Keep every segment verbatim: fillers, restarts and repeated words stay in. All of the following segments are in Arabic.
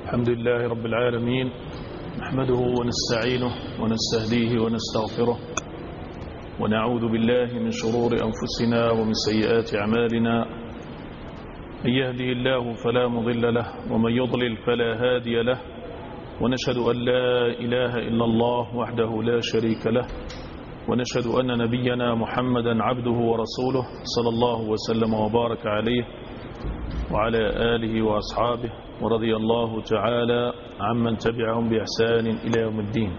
الحمد لله رب العالمين، نحمده ونستعينه ونستهديه ونستغفره، ونعوذ بالله من شرور أنفسنا ومن سيئات أعمالنا. من يهده الله فلا مضل له، ومن يضلل فلا هادي له، ونشهد أن لا إله إلا الله وحده لا شريك له، ونشهد أن نبينا محمدا عبده ورسوله صلى الله وسلم وبارك عليه وعلى آله وأصحابه، ورضي الله تعالى عمن تبعهم بإحسان إلى يوم الدين.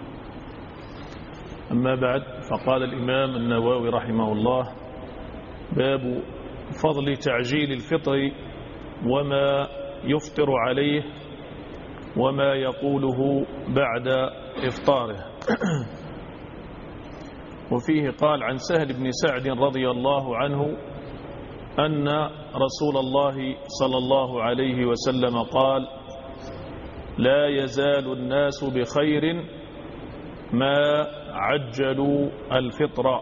أما بعد، فقال الإمام النووي رحمه الله: باب فضل تعجيل الفطر وما يفطر عليه وما يقوله بعد إفطاره. وفيه قال عن سهل بن سعد رضي الله عنه أن رسول الله صلى الله عليه وسلم قال: لا يزال الناس بخير ما عجلوا الفطر.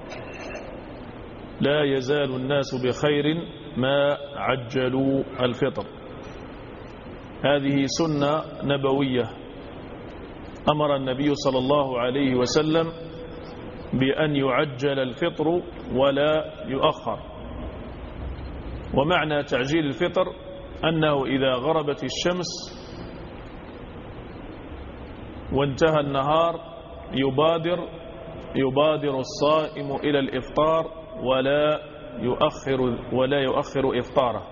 لا يزال الناس بخير ما عجلوا الفطر. هذه سنة نبوية أمر النبي صلى الله عليه وسلم بأن يعجل الفطر ولا يؤخر. ومعنى تعجيل الفطر أنه إذا غربت الشمس وانتهى النهار يبادر يبادر الصائم إلى الإفطار ولا يؤخر ولا يؤخر إفطاره،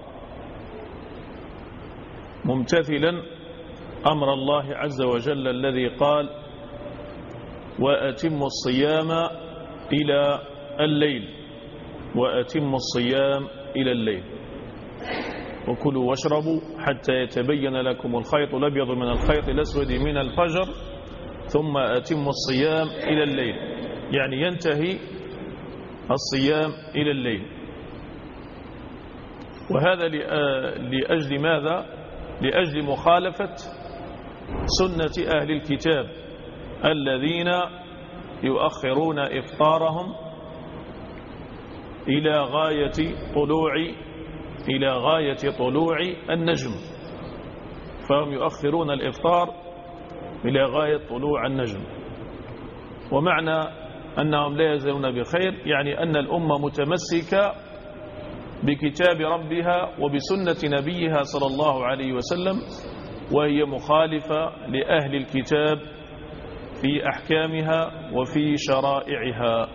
ممتثلا أمر الله عز وجل الذي قال: وأتموا الصيام إلى الليل وأتموا الصيام إلى الليل وكلوا واشربوا حتى يتبين لكم الخيط الأبيض من الخيط الأسود من الفجر ثم أتموا الصيام إلى الليل، يعني ينتهي الصيام إلى الليل. وهذا لأجل ماذا؟ لأجل مخالفة سنة أهل الكتاب الذين يؤخرون إفطارهم إلى غاية طلوع إلى غاية طلوع النجم، فهم يؤخرون الإفطار إلى غاية طلوع النجم. ومعنى أنهم لا يزالون بخير يعني أن الأمة متمسكة بكتاب ربها وبسنة نبيها صلى الله عليه وسلم، وهي مخالفة لأهل الكتاب في أحكامها وفي شرائعها.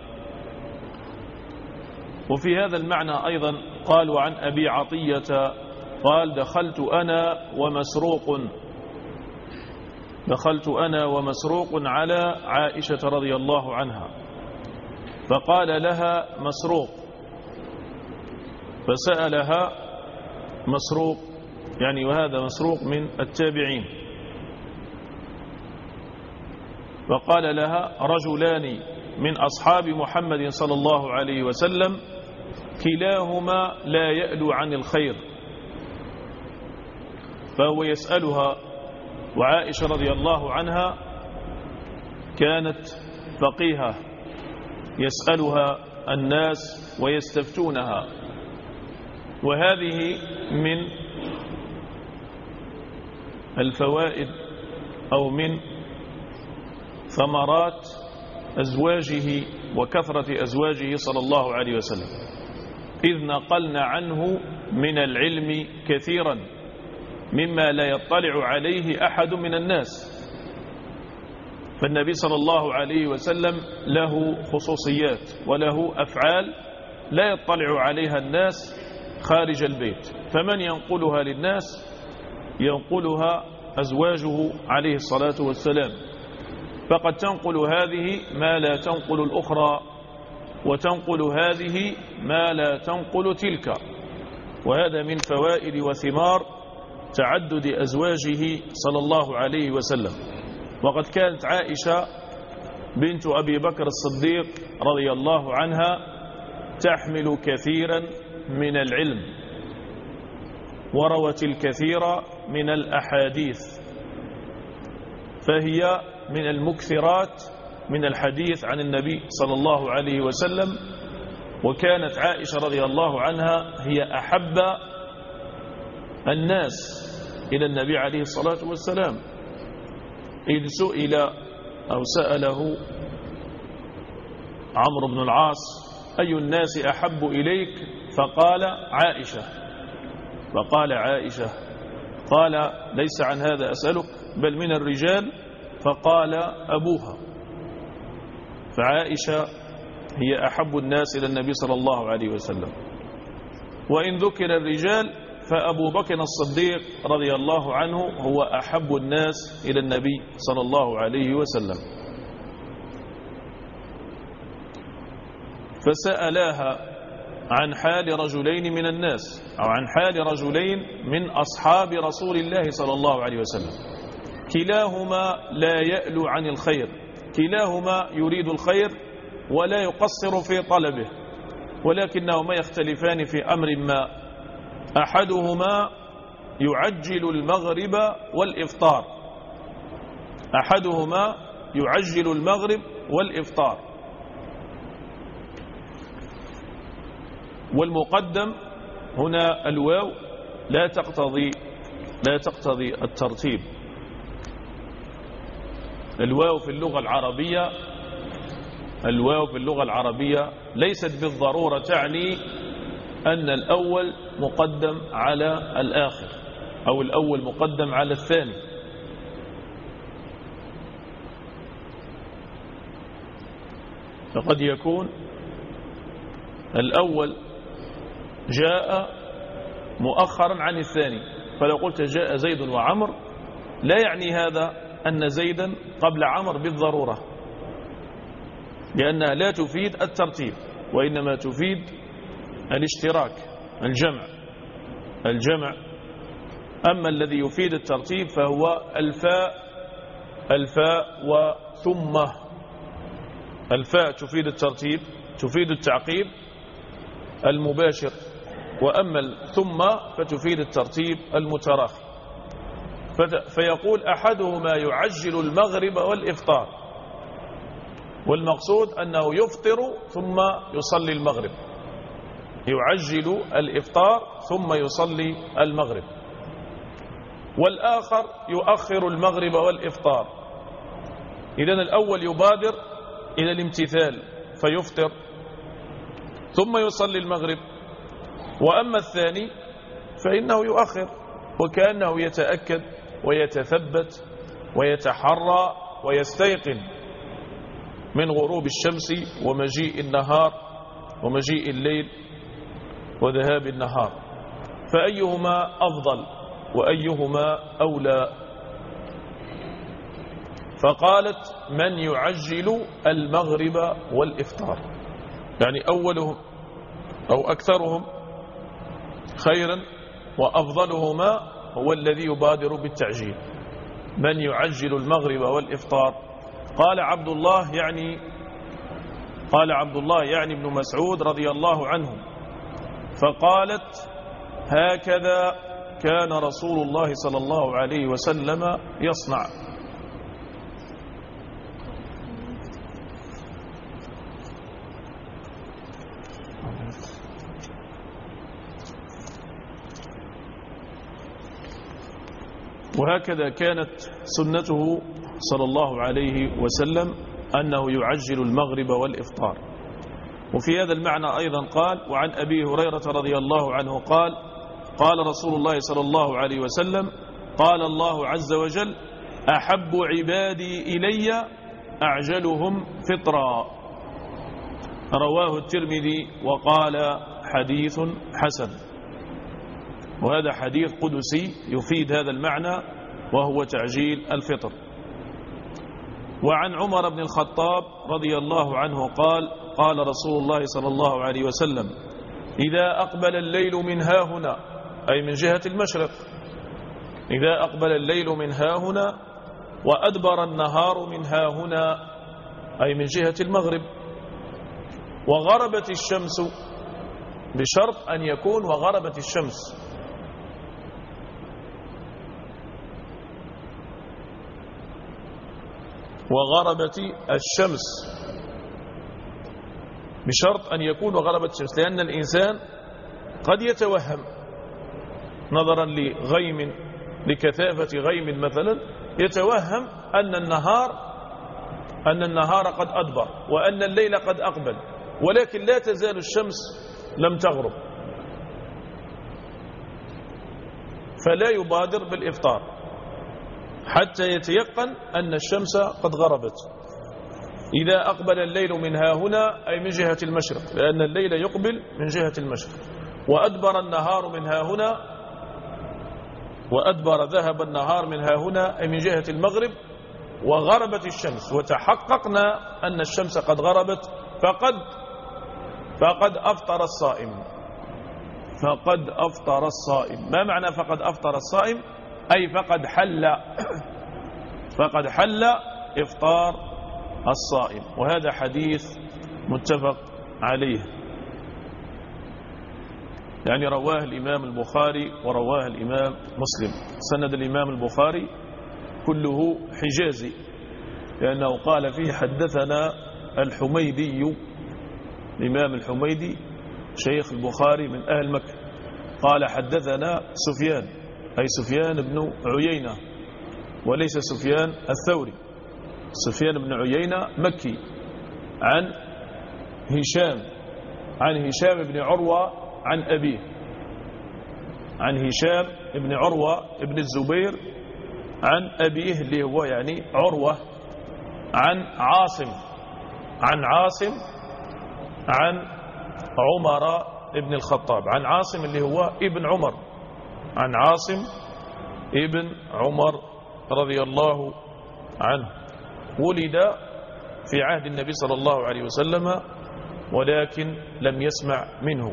وفي هذا المعنى أيضا قالوا عن أبي عطية قال: دخلت أنا ومسروق دخلت أنا ومسروق على عائشة رضي الله عنها، فقال لها مسروق، فسألها مسروق يعني وهذا مسروق من التابعين، فقال لها: رجلان من أصحاب محمد صلى الله عليه وسلم كلاهما لا يألو عن الخير. فهو يسألها، وعائشة رضي الله عنها كانت فقيهة يسألها الناس ويستفتونها. وهذه من الفوائد أو من ثمرات أزواجه وكثرة أزواجه صلى الله عليه وسلم، إذ نقلنا عنه من العلم كثيرا مما لا يطلع عليه أحد من الناس. فالنبي صلى الله عليه وسلم له خصوصيات وله أفعال لا يطلع عليها الناس خارج البيت، فمن ينقلها للناس ينقلها أزواجه عليه الصلاة والسلام. فقد تنقل هذه ما لا تنقل الأخرى، وتنقل هذه ما لا تنقل تلك. وهذا من فوائد وثمار تعدد أزواجه صلى الله عليه وسلم. وقد كانت عائشة بنت أبي بكر الصديق رضي الله عنها تحمل كثيرا من العلم وروت الكثير من الأحاديث، فهي من المكثرات من الحديث عن النبي صلى الله عليه وسلم. وكانت عائشة رضي الله عنها هي أحب الناس إلى النبي عليه الصلاة والسلام، إذ سئل أو سأله عمرو بن العاص أي الناس أحب إليك؟ فقال عائشة، فقال عائشة، قال ليس عن هذا أسألك بل من الرجال، فقال أبوها. فعائشة هي أحب الناس إلى النبي صلى الله عليه وسلم. وإن ذكر الرجال فأبو بكر الصديق رضي الله عنه هو أحب الناس إلى النبي صلى الله عليه وسلم. فسألاها عن حال رجلين من الناس، أو عن حال رجلين من أصحاب رسول الله صلى الله عليه وسلم، كلاهما لا يألو عن الخير، كلاهما يريد الخير ولا يقصر في طلبه، ولكنهما يختلفان في أمر ما. أحدهما يعجل المغرب والإفطار، أحدهما يعجل المغرب والإفطار، والمقدم هنا الواو لا تقتضي لا تقتضي الترتيب. الواو في اللغة العربية الواو في اللغة العربية ليست بالضرورة تعني أن الأول مقدم على الآخر أو الأول مقدم على الثاني. فقد يكون الأول جاء مؤخرا عن الثاني، فلو قلت جاء زيد وعمر لا يعني هذا أن زيدا قبل عمر بالضرورة، لأنها لا تفيد الترتيب وإنما تفيد الاشتراك، الجمع الجمع أما الذي يفيد الترتيب فهو الفاء الفاء وثم. الفاء تفيد الترتيب، تفيد التعقيب المباشر، وأما الثم فتفيد الترتيب المتراخي. فيقول أحدهما يعجل المغرب والإفطار، والمقصود أنه يفطر ثم يصلي المغرب، يعجل الإفطار ثم يصلي المغرب. والآخر يؤخر المغرب والإفطار. إذن الأول يبادر إلى الامتثال فيفطر ثم يصلي المغرب، وأما الثاني فإنه يؤخر وكأنه يتأكد ويتثبت ويتحرى ويستيقن من غروب الشمس ومجيء النهار ومجيء الليل وذهاب النهار، فأيهما أفضل وأيهما أولى؟ فقالت من يعجل المغرب والإفطار، يعني أولهم أو أكثرهم خيرا وأفضلهما هو الذي يبادر بالتعجيل، من يعجل المغرب والإفطار. قال عبد الله يعني قال عبد الله يعني ابن مسعود رضي الله عنه، فقالت هكذا كان رسول الله صلى الله عليه وسلم يصنع. وهكذا كانت سنته صلى الله عليه وسلم أنه يعجل المغرب والإفطار. وفي هذا المعنى أيضا قال: وعن أبي هريرة رضي الله عنه قال: قال رسول الله صلى الله عليه وسلم: قال الله عز وجل: أحب عبادي إلي أعجلهم فطرا. رواه الترمذي وقال حديث حسن. وهذا حديث قدسي يفيد هذا المعنى وهو تعجيل الفطر. وعن عمر بن الخطاب رضي الله عنه قال: قال رسول الله صلى الله عليه وسلم: إذا أقبل الليل من هاهنا، أي من جهة المشرق، إذا أقبل الليل من هاهنا وأدبر النهار من هاهنا، أي من جهة المغرب، وغربت الشمس، بشرط أن يكون وغربت الشمس، وغربت الشمس بشرط أن يكون وغربت الشمس، لأن الإنسان قد يتوهم نظرا لغيم لكثافة غيم مثلا يتوهم أن النهار أن النهار قد أدبر وأن الليل قد أقبل، ولكن لا تزال الشمس لم تغرب، فلا يبادر بالإفطار حتى يتيقن أن الشمس قد غربت. إذا أقبل الليل من ها هنا أي من جهة المشرق، لأن الليل يقبل من جهة المشرق، وأدبر النهار من ها هنا، وأدبر ذهب النهار من ها هنا أي من جهة المغرب، وغربت الشمس وتحققنا أن الشمس قد غربت، فقد فقد أفطر الصائم. فقد أفطر الصائم. ما معنى فقد أفطر الصائم؟ أي فقد حل فقد حل إفطار الصائم. وهذا حديث متفق عليه، يعني رواه الإمام البخاري ورواه الإمام مسلم. سند الإمام البخاري كله حجازي، لأنه قال فيه حدثنا الحميدي، الإمام الحميدي شيخ البخاري من أهل مكة، قال حدثنا سفيان أي سفيان بن عيينة وليس سفيان الثوري، سفيان بن عيينة مكي، عن هشام عن هشام بن عروة عن أبيه، عن هشام بن عروة بن الزبير عن أبيه اللي هو يعني عروة، عن عاصم عن عاصم عن عمر ابن الخطاب، عن عاصم اللي هو ابن عمر، عن عاصم ابن عمر رضي الله عنه. ولد في عهد النبي صلى الله عليه وسلم ولكن لم يسمع منه.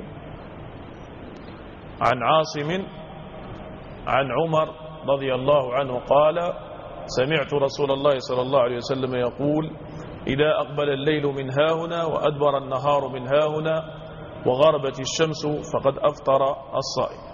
عن عاصم عن عمر رضي الله عنه قال: سمعت رسول الله صلى الله عليه وسلم يقول: إذا أقبل الليل من هاهنا وأدبر النهار من هاهنا وغربت الشمس فقد أفطر الصائم.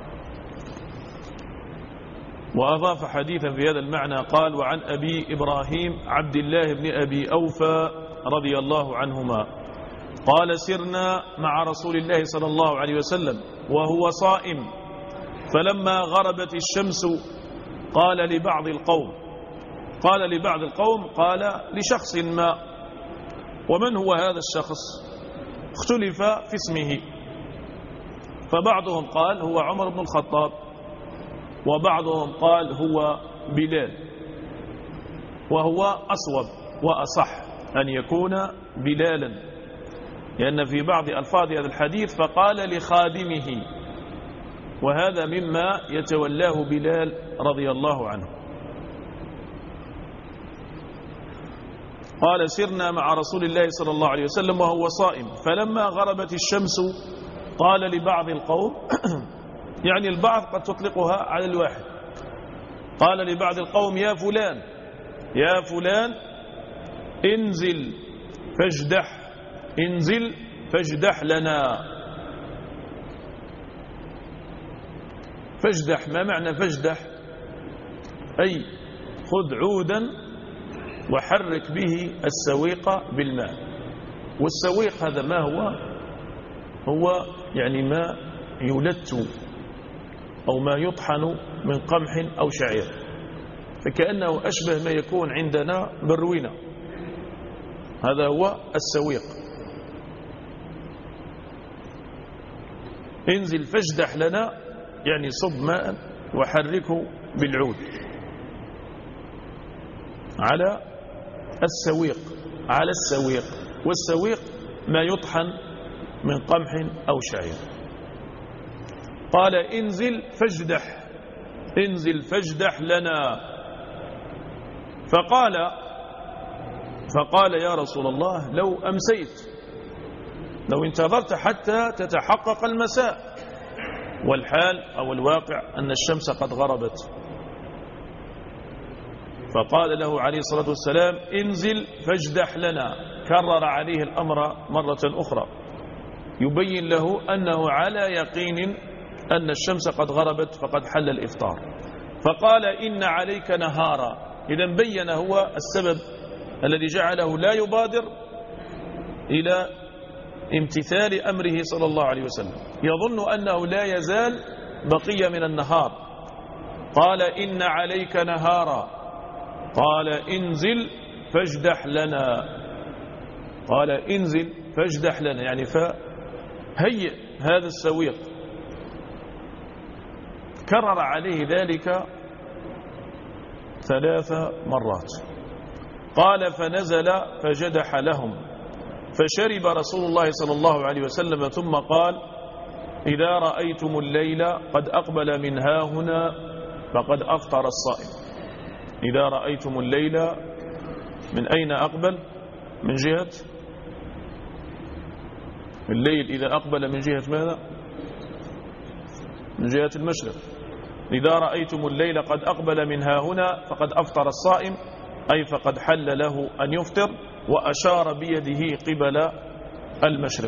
وأضاف حديثا في هذا المعنى قال: وعن أبي إبراهيم عبد الله بن أبي أوفى رضي الله عنهما قال: سرنا مع رسول الله صلى الله عليه وسلم وهو صائم، فلما غربت الشمس قال لبعض القوم قال لبعض القوم قال لشخص ما. ومن هو هذا الشخص؟ اختلف في اسمه، فبعضهم قال هو عمر بن الخطاب، وبعضهم قال هو بلال، وهو أصوب وأصح أن يكون بلالا، لأن في بعض ألفاظ هذا الحديث فقال لخادمه، وهذا مما يتولاه بلال رضي الله عنه. قال: سرنا مع رسول الله صلى الله عليه وسلم وهو صائم، فلما غربت الشمس قال لبعض القوم يعني البعض قد تطلقها على الواحد، قال لبعض القوم: يا فلان يا فلان انزل فاجدح انزل فاجدح لنا. فاجدح، ما معنى فاجدح؟ أي خذ عودا وحرك به السويق بالماء. والسويق هذا ما هو؟ هو يعني ما يلت أو ما يطحن من قمح أو شعير، فكأنه أشبه ما يكون عندنا بالروينة، هذا هو السويق. انزل فاجدح لنا يعني صب ماء وحركه بالعود على السويق على السويق والسويق ما يطحن من قمح أو شعير. قال: انزل فاجدح انزل فاجدح لنا. فقال فقال يا رسول الله: لو أمسيت، لو انتظرت حتى تتحقق المساء، والحال أو الواقع أن الشمس قد غربت. فقال له عليه الصلاة والسلام: انزل فاجدح لنا. كرر عليه الأمر مرة أخرى يبين له أنه على يقين أن الشمس قد غربت فقد حل الإفطار. فقال: إن عليك نهارا. إذن بين هو السبب الذي جعله لا يبادر إلى امتثال أمره صلى الله عليه وسلم، يظن أنه لا يزال بقية من النهار، قال إن عليك نهارا، قال انزل فاجدح لنا، قال انزل فاجدح لنا، يعني فهيئ هذا السويق. كرر عليه ذلك ثلاث مرات. قال فنزل فجدح لهم، فشرب رسول الله صلى الله عليه وسلم ثم قال إذا رأيتم الليل قد أقبل من ها هنا فقد أفطر الصائم. إذا رأيتم الليل من أين أقبل؟ من جهة الليل، إذا أقبل من جهة ماذا؟ من جهة المشرق. إذا رأيتم الليل قد أقبل من ها هنا فقد أفطر الصائم، أي فقد حل له أن يفطر، وأشار بيده قبل المشرق.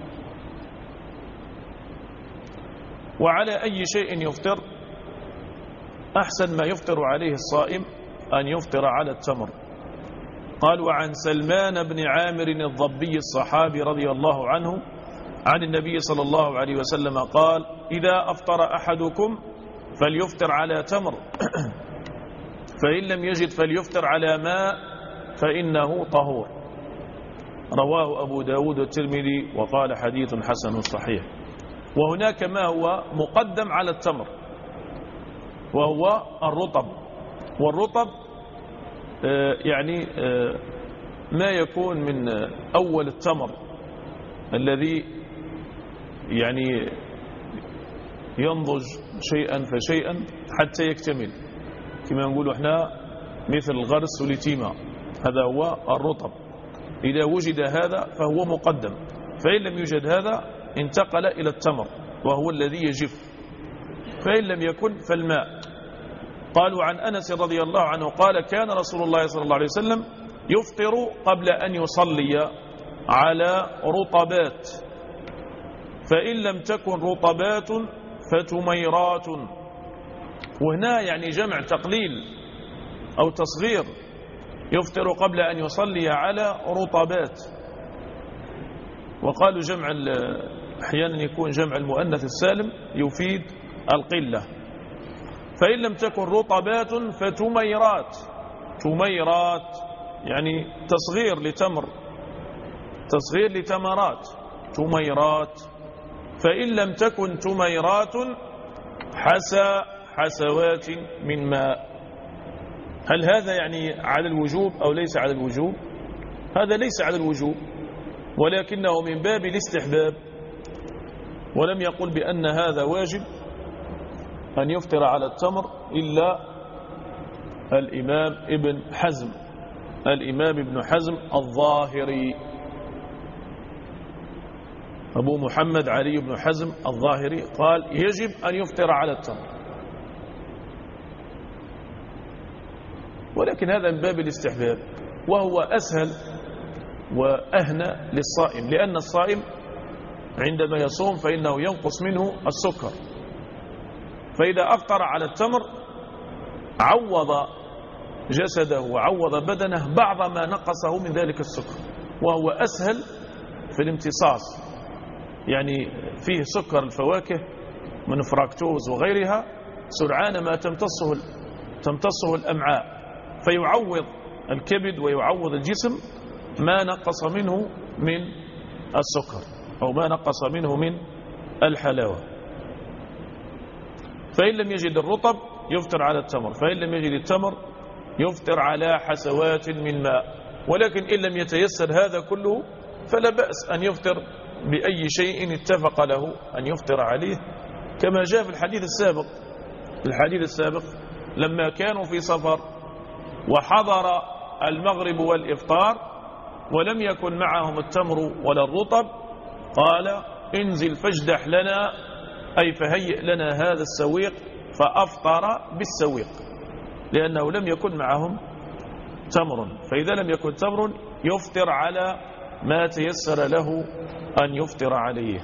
وعلى أي شيء يفطر؟ أحسن ما يفطر عليه الصائم أن يفطر على التمر. قال وعن سلمان بن عامر الضبي الصحابي رضي الله عنه عن النبي صلى الله عليه وسلم قال إذا أفطر أحدكم فليفطر على تمر، فإن لم يجد فليفطر على ماء فإنه طهور. رواه أبو داود والترمذي وقال حديث حسن صحيح. وهناك ما هو مقدم على التمر وهو الرطب، والرطب يعني ما يكون من أول التمر الذي يعني ينضج شيئا فشيئا حتى يكتمل، كما نقول احنا مثل الغرس واليتيمة، هذا هو الرطب. إذا وجد هذا فهو مقدم، فإن لم يوجد هذا انتقل إلى التمر وهو الذي يجف، فإن لم يكن فالماء. قالوا عن أنس رضي الله عنه قال كان رسول الله صلى الله عليه وسلم يفطر قبل أن يصلي على رطبات، فإن لم تكن رطبات فتميرات. وهنا يعني جمع تقليل أو تصغير، يفطر قبل أن يصلي على رطبات. وقالوا جمع أحيانا يكون جمع المؤنث السالم يفيد القلة. فإن لم تكن رطبات فتميرات، تميرات يعني تصغير لتمر، تصغير لتمرات، تميرات. فإن لم تكن تميرات حسى حسوات من ماء. هل هذا يعني على الوجوب أو ليس على الوجوب؟ هذا ليس على الوجوب، ولكنه من باب الاستحباب، ولم يقل بأن هذا واجب أن يفطر على التمر إلا الإمام ابن حزم، الإمام ابن حزم الظاهري، أبو محمد علي بن حزم الظاهري قال يجب أن يفطر على التمر، ولكن هذا من باب الاستحباب، وهو أسهل وأهنى للصائم، لأن الصائم عندما يصوم فإنه ينقص منه السكر، فإذا أفطر على التمر عوض جسده وعوض بدنه بعض ما نقصه من ذلك السكر، وهو أسهل في الامتصاص. يعني فيه سكر الفواكه من فراكتوز وغيرها سرعان ما تمتصه تمتصه الأمعاء، فيعوض الكبد ويعوض الجسم ما نقص منه من السكر أو ما نقص منه من الحلاوة. فإن لم يجد الرطب يفطر على التمر، فإن لم يجد التمر يفطر على حسوات من ماء. ولكن إن لم يتيسر هذا كله فلا بأس أن يفطر بأي شيء اتفق له أن يفطر عليه، كما جاء في الحديث السابق. الحديث السابق لما كانوا في سفر وحضر المغرب والإفطار ولم يكن معهم التمر ولا الرطب، قال انزل فاجدح لنا، أي فهيئ لنا هذا السويق، فأفطر بالسويق لأنه لم يكن معهم تمر. فإذا لم يكن تمر يفطر على ما تيسر له أن يفطر عليه.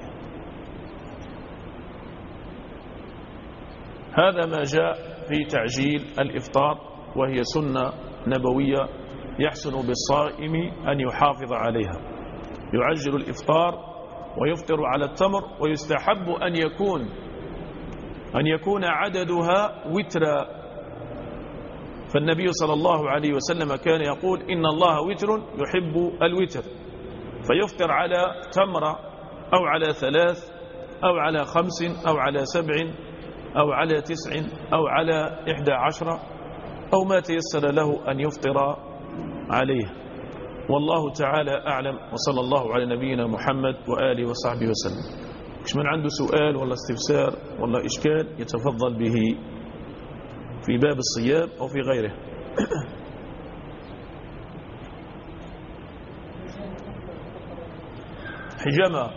هذا ما جاء في تعجيل الإفطار، وهي سنة نبوية يحسن بالصائم أن يحافظ عليها. يعجل الإفطار ويفطر على التمر، ويستحب أن يكون أن يكون عددها وترا، فالنبي صلى الله عليه وسلم كان يقول إن الله وتر يحب الوتر، فيفطر على تمرة أو على ثلاث أو على خمس أو على سبع أو على تسع أو على إحدى عشرة أو ما تيسر له أن يفطر عليه. والله تعالى أعلم، وصلى الله على نبينا محمد وآله وصحبه وسلم. مش من عنده سؤال ولا استفسار ولا إشكال يتفضل به في باب الصيام أو في غيره. حجامة،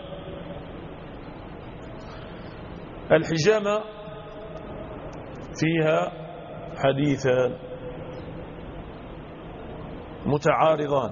الحجامة فيها حديثان متعارضان.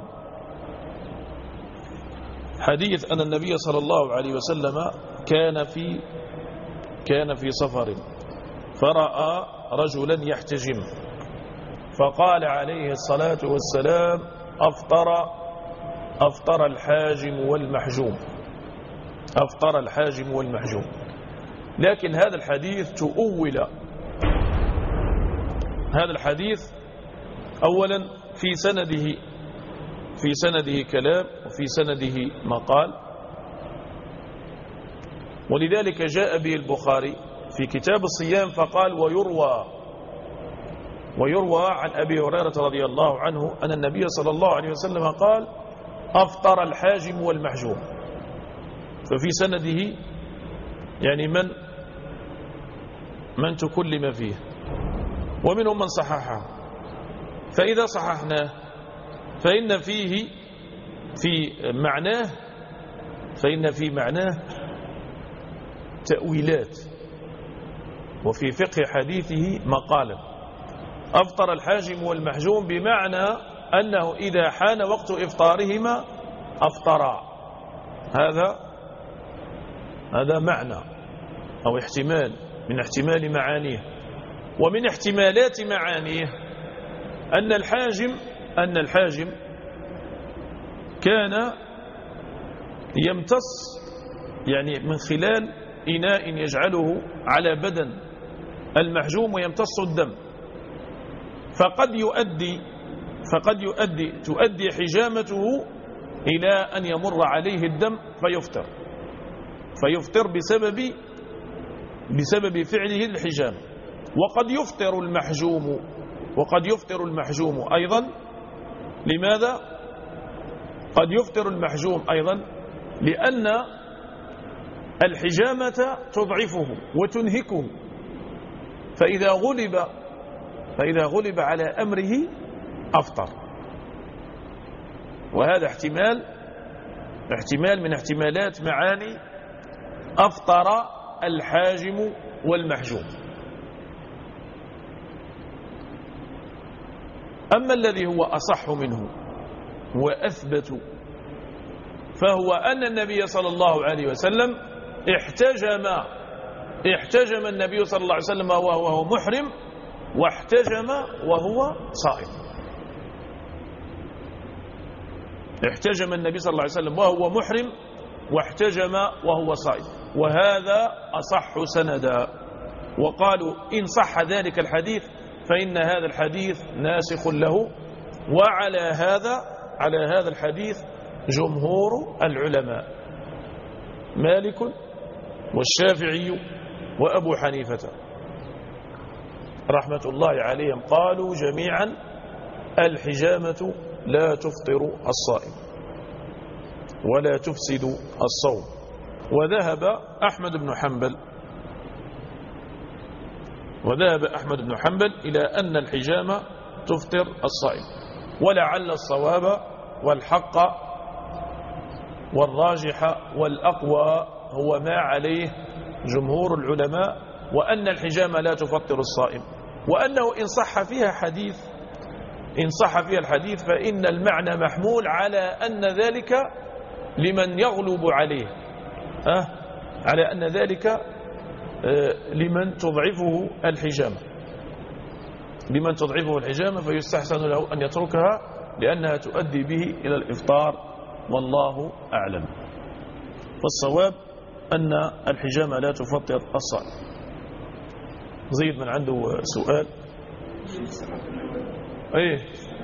حديث أن النبي صلى الله عليه وسلم كان في كان في سفر فرأى رجلا يحتجم، فقال عليه الصلاة والسلام أفطر أفطر الحاجم والمحجوم، أفطر الحاجم والمحجوم. لكن هذا الحديث تؤول، هذا الحديث أولا في سنده في سنده كلام وفي سنده مقال، ولذلك جاء به البخاري في كتاب الصيام فقال ويروى ويروى عن أبي هريرة رضي الله عنه أن النبي صلى الله عليه وسلم قال أفطر الحاجم والمحجوم. ففي سنده يعني من من تكلم فيه، ومنهم من صححه. فإذا صححناه فإن فيه في معناه فإن في معناه تأويلات، وفي فقه حديثه مقالا. أفطر الحاجم والمحجوم بمعنى أنه إذا حان وقت إفطارهما أفطرا. هذا هذا معنى أو احتمال من احتمال معانيه. ومن احتمالات معانيه أن الحاجم أن الحاجم كان يمتص يعني من خلال إناء يجعله على بدن المحجوم ويمتص الدم، فقد يؤدي فقد يؤدي تؤدي حجامته إلى أن يمر عليه الدم فيفطر فيفطر بسبب بسبب فعله الحجامة. وقد يفطر المحجوم وقد يفطر المحجوم أيضا. لماذا؟ قد يفطر المحجوم أيضا لأن الحجامة تضعفه وتنهكه، فإذا غلب فإذا غلب على أمره أفطر. وهذا احتمال احتمال من احتمالات معاني أفطر الحاجم والمحجوم. أما الذي هو أصح منه وأثبت فهو أن النبي صلى الله عليه وسلم احتجم احتجم النبي صلى الله عليه وسلم وهو محرم، واحتجم وهو صائم. احتجم النبي صلى الله عليه وسلم وهو محرم، واحتجم وهو صائم، وهذا أصح سندا. وقالوا إن صح ذلك الحديث فإن هذا الحديث ناسخ له. وعلى هذا على هذا الحديث جمهور العلماء مالك والشافعي وأبو حنيفة رحمة الله عليهم قالوا جميعا الحجامة لا تفطر الصائم ولا تفسد الصوم. وذهب أحمد بن حنبل وذهب أحمد بن حنبل إلى أن الحجامة تفطر الصائم. ولعل الصواب والحق والراجح والأقوى هو ما عليه جمهور العلماء، وأن الحجامة لا تفطر الصائم، وأنه إن صح فيها حديث إن صح فيها الحديث فإن المعنى محمول على أن ذلك لمن يغلب عليه أه؟ على أن ذلك أه لمن تضعفه الحجامة لمن تضعفه الحجامة فيستحسن له أن يتركها لأنها تؤدي به إلى الإفطار، والله أعلم. فالصواب أن الحجامة لا تفطر الصائم. زيد من عنده سؤال. ايه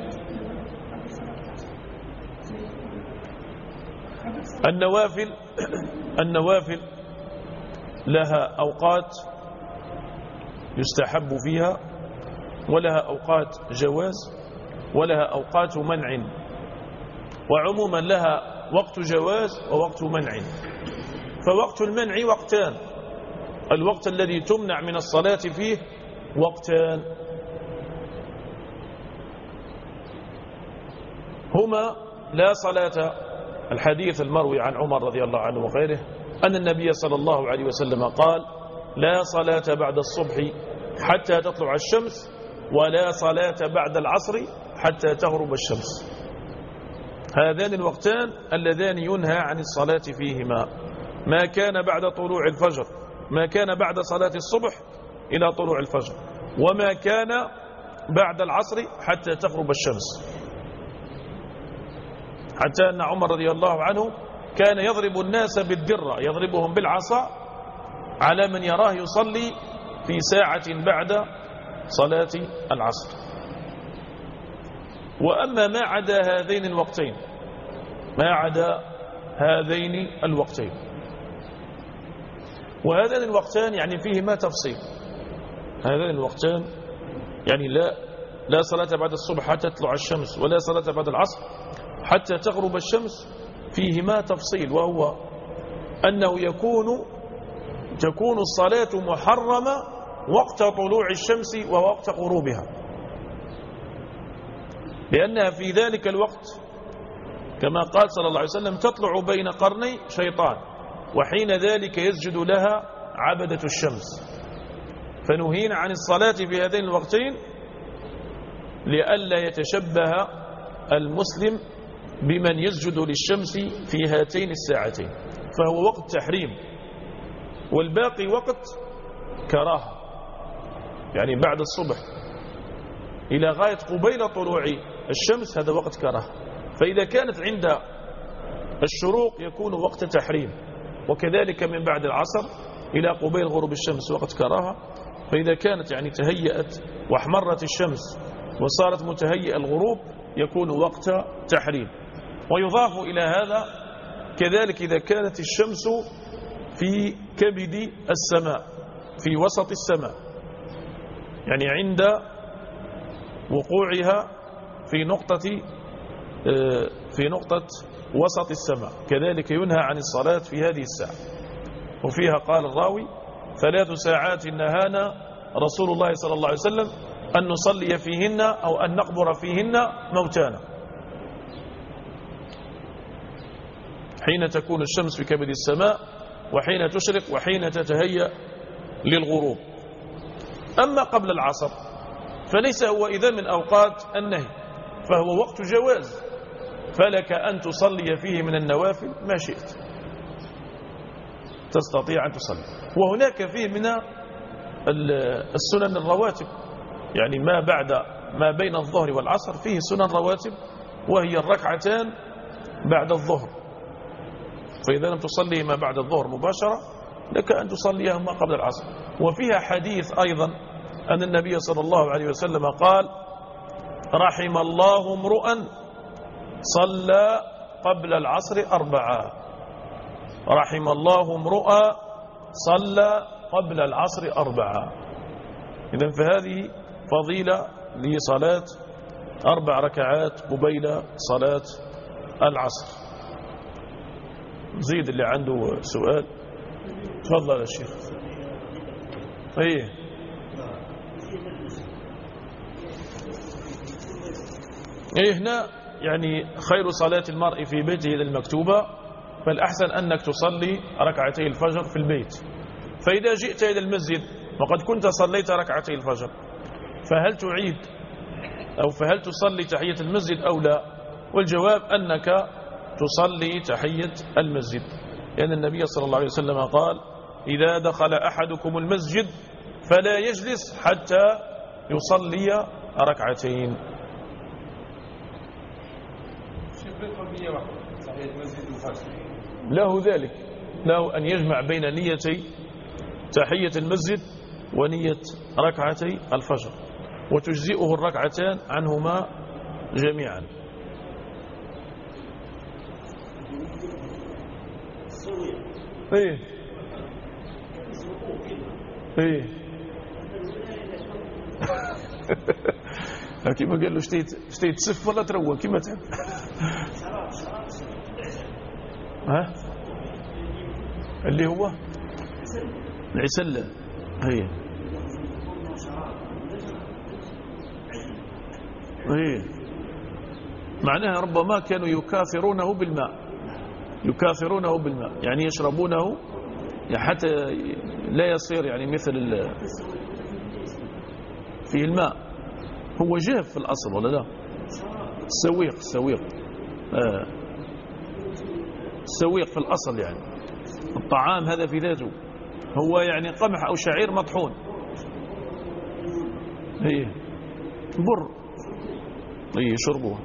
النوافل النوافل لها أوقات يستحب فيها، ولها أوقات جواز، ولها أوقات منع، وعموما لها وقت جواز ووقت منع. فوقت المنع وقتان، الوقت الذي تمنع من الصلاة فيه وقتان، هما لا صلاة، الحديث المروي عن عمر رضي الله عنه وغيره أن النبي صلى الله عليه وسلم قال: لا صلاة بعد الصبح حتى تطلع الشمس، ولا صلاة بعد العصر حتى تغرب الشمس. هذان الوقتان اللذان ينهى عن الصلاة فيهما، ما كان بعد طلوع الفجر، ما كان بعد صلاة الصبح إلى طلوع الفجر، وما كان بعد العصر حتى تغرب الشمس. حتى أن عمر رضي الله عنه كان يضرب الناس بالدرة، يضربهم بالعصا على من يراه يصلي في ساعة بعد صلاة العصر. وأما ما عدا هذين الوقتين، ما عدا هذين الوقتين وهذين الوقتان يعني فيهما تفصيل. هذين الوقتان يعني لا لا صلاة بعد الصبح حتى تطلع الشمس، ولا صلاة بعد العصر حتى تغرب الشمس، فيهما تفصيل، وهو أنه يكون تكون الصلاة محرمة وقت طلوع الشمس ووقت غروبها، لأنها في ذلك الوقت كما قال صلى الله عليه وسلم: تطلع بين قرني شيطان، وحين ذلك يسجد لها عبدة الشمس. فنهينا عن الصلاة في هذين الوقتين لئلا يتشبه المسلم بمن يسجد للشمس في هاتين الساعتين، فهو وقت تحريم، والباقي وقت كراهة، يعني بعد الصبح إلى غاية قبيل طلوع الشمس هذا وقت كراهة. فإذا كانت عند الشروق يكون وقت تحريم، وكذلك من بعد العصر إلى قبيل غروب الشمس وقت كراهة. فإذا كانت يعني تهيأت واحمرت الشمس وصارت متهيئة الغروب يكون وقت تحريم. ويضاف إلى هذا كذلك إذا كانت الشمس في كبد السماء، في وسط السماء، يعني عند وقوعها في نقطة في نقطة وسط السماء، كذلك ينهى عن الصلاة في هذه الساعة. وفيها قال الراوي: ثلاث ساعات نهانا رسول الله صلى الله عليه وسلم أن نصلي فيهن أو أن نقبر فيهن موتانا، حين تكون الشمس في كبد السماء، وحين تشرق، وحين تتهيأ للغروب. أما قبل العصر فليس هو إذا من أوقات النهي، فهو وقت جواز، فلك أن تصلي فيه من النوافل ما شئت، تستطيع أن تصلي. وهناك فيه من السنن الرواتب، يعني ما بعد ما بين الظهر والعصر فيه سنن رواتب، وهي الركعتان بعد الظهر، فإذا لم تصلي ما بعد الظهر مباشرة لك أن تصليهما قبل العصر. وفيها حديث أيضا أن النبي صلى الله عليه وسلم قال: رحم الله امرؤا صلى قبل العصر أربعة. رحم الله امرؤا صلى قبل العصر أربعة. إذن فهذه فضيلة لصلاة أربع ركعات قبيل صلاة العصر. زيد اللي عنده سؤال تفضل يا شيخ. ايه ايه هنا يعني خير صلاة المرء في بيته المكتوبة، فالأحسن أنك تصلي ركعتي الفجر في البيت. فإذا جئت إلى المسجد وقد كنت صليت ركعتي الفجر، فهل تعيد أو فهل تصلي تحية المسجد أو لا؟ والجواب أنك تصلي تحية المسجد، لأن النبي صلى الله عليه وسلم قال: إذا دخل أحدكم المسجد فلا يجلس حتى يصلي ركعتين. له ذلك، له أن يجمع بين نيتي تحية المسجد ونية ركعتي الفجر، وتجزئه الركعتان عنهما جميعا. ايه ايه كيما قال له شتي تسف ولا تروى كيما تحب. ها اللي هو العسلة هي هي معناها ربما كانوا يكاثرونه بالماء يكاثرونه بالماء يعني يشربونه حتى لا يصير يعني مثل في الماء. هو جاف في الأصل ولا لا؟ السويق السويق آه. السويق في الأصل يعني الطعام هذا في ذاته هو يعني قمح أو شعير مطحون. هي بر هي يشربوه.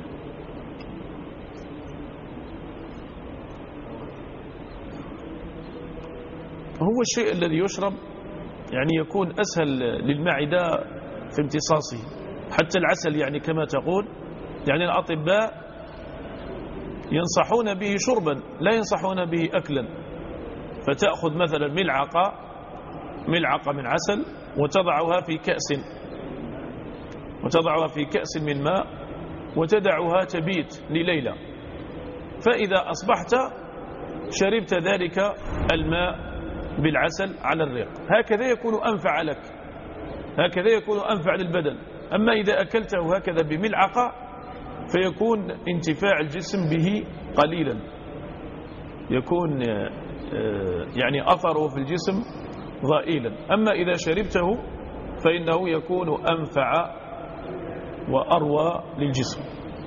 هو الشيء الذي يشرب يعني يكون أسهل للمعدة في امتصاصه. حتى العسل يعني كما تقول يعني الأطباء ينصحون به شربا لا ينصحون به أكلا. فتأخذ مثلا ملعقة ملعقة من عسل وتضعها في كأس وتضعها في كأس من ماء وتدعها تبيت لليلة، فإذا أصبحت شربت ذلك الماء بالعسل على الريق. هكذا يكون أنفع لك، هكذا يكون أنفع للبدن. أما إذا أكلته هكذا بملعقة فيكون انتفاع الجسم به قليلا، يكون يعني أثره في الجسم ضئيلا. أما إذا شربته فإنه يكون أنفع وأروى للجسم.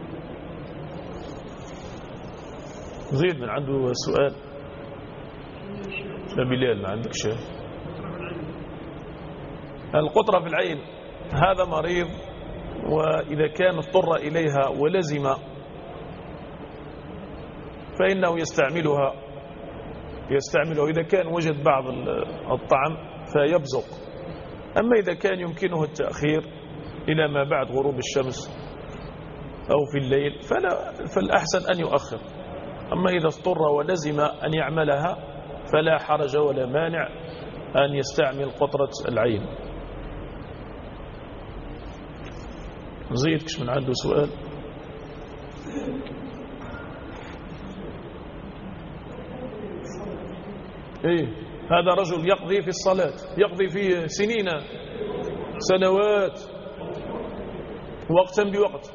زيد من عنده سؤال؟ بلال ما عندك شيء؟ القطرة في العين هذا مريض، وإذا كان اضطر إليها ولزم فإنه يستعملها يستعملها إذا كان وجد بعض الطعم فيبزق. أما إذا كان يمكنه التأخير إلى ما بعد غروب الشمس أو في الليل فلا فالأحسن أن يؤخر. أما إذا اضطر ولزم أن يعملها فلا حرج ولا مانع أن يستعمل قطرة العين. زيد كش من عنده سؤال؟ إيه هذا رجل يقضي في الصلاة، يقضي في سنين سنوات وقتا بوقت.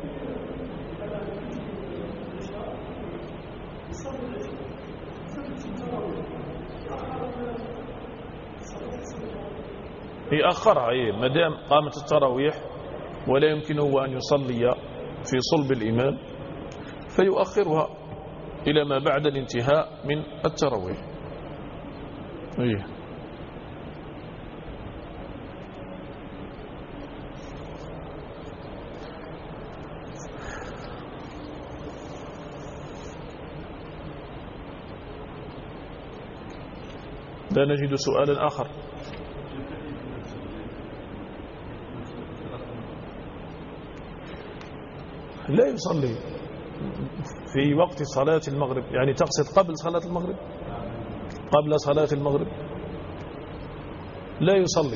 يأخرها إيه مدام قامت التراويح ولا يمكنه أن يصلي في صلب الإمام فيؤخرها إلى ما بعد الانتهاء من التراويح. إيه لا نجد سؤالا آخر. لا يصلي في وقت صلاة المغرب، يعني تقصد قبل صلاة المغرب، قبل صلاة المغرب لا يصلي.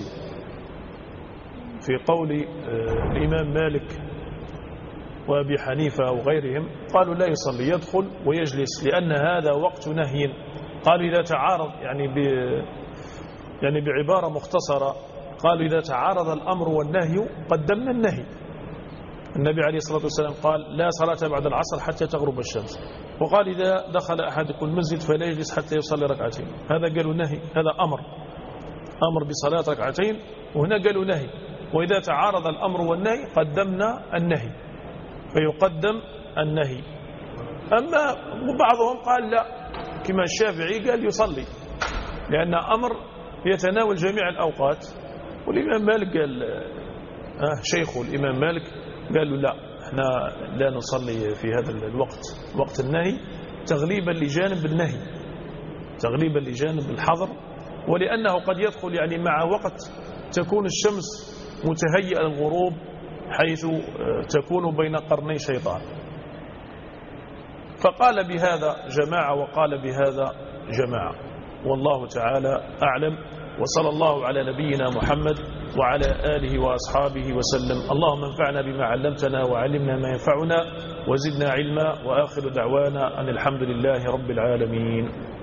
في قول الإمام مالك وأبي حنيفة وغيرهم قالوا لا يصلي، يدخل ويجلس لأن هذا وقت نهي. قالوا إذا تعارض يعني ب يعني بعبارة مختصرة قالوا إذا تعارض الأمر والنهي قدمنا النهي. النبي عليه الصلاة والسلام قال لا صلاة بعد العصر حتى تغرب الشمس، وقال إذا دخل أحدكم المسجد فلا يجلس حتى يصلي ركعتين. هذا قالوا نهي، هذا أمر أمر بصلاة ركعتين، وهنا قالوا نهي. وإذا تعارض الأمر والنهي قدمنا النهي، فيقدم النهي. أما بعضهم قال لا كما الشافعي قال يصلي لأن أمر يتناول جميع الأوقات. والإمام مالك قال آه شيخه الإمام مالك قال له لا احنا لا نصلي في هذا الوقت وقت النهي، تغليبا لجانب النهي، تغليبا لجانب الحظر ولأنه قد يدخل يعني مع وقت تكون الشمس متهيئة للغروب، حيث تكون بين قرني شيطان. فقال بهذا جماعة وقال بهذا جماعة، والله تعالى أعلم. وصلى الله على نبينا محمد وعلى آله وأصحابه وسلم. اللهم انفعنا بما علمتنا وعلمنا ما ينفعنا وزدنا علما، وآخر دعوانا أن الحمد لله رب العالمين.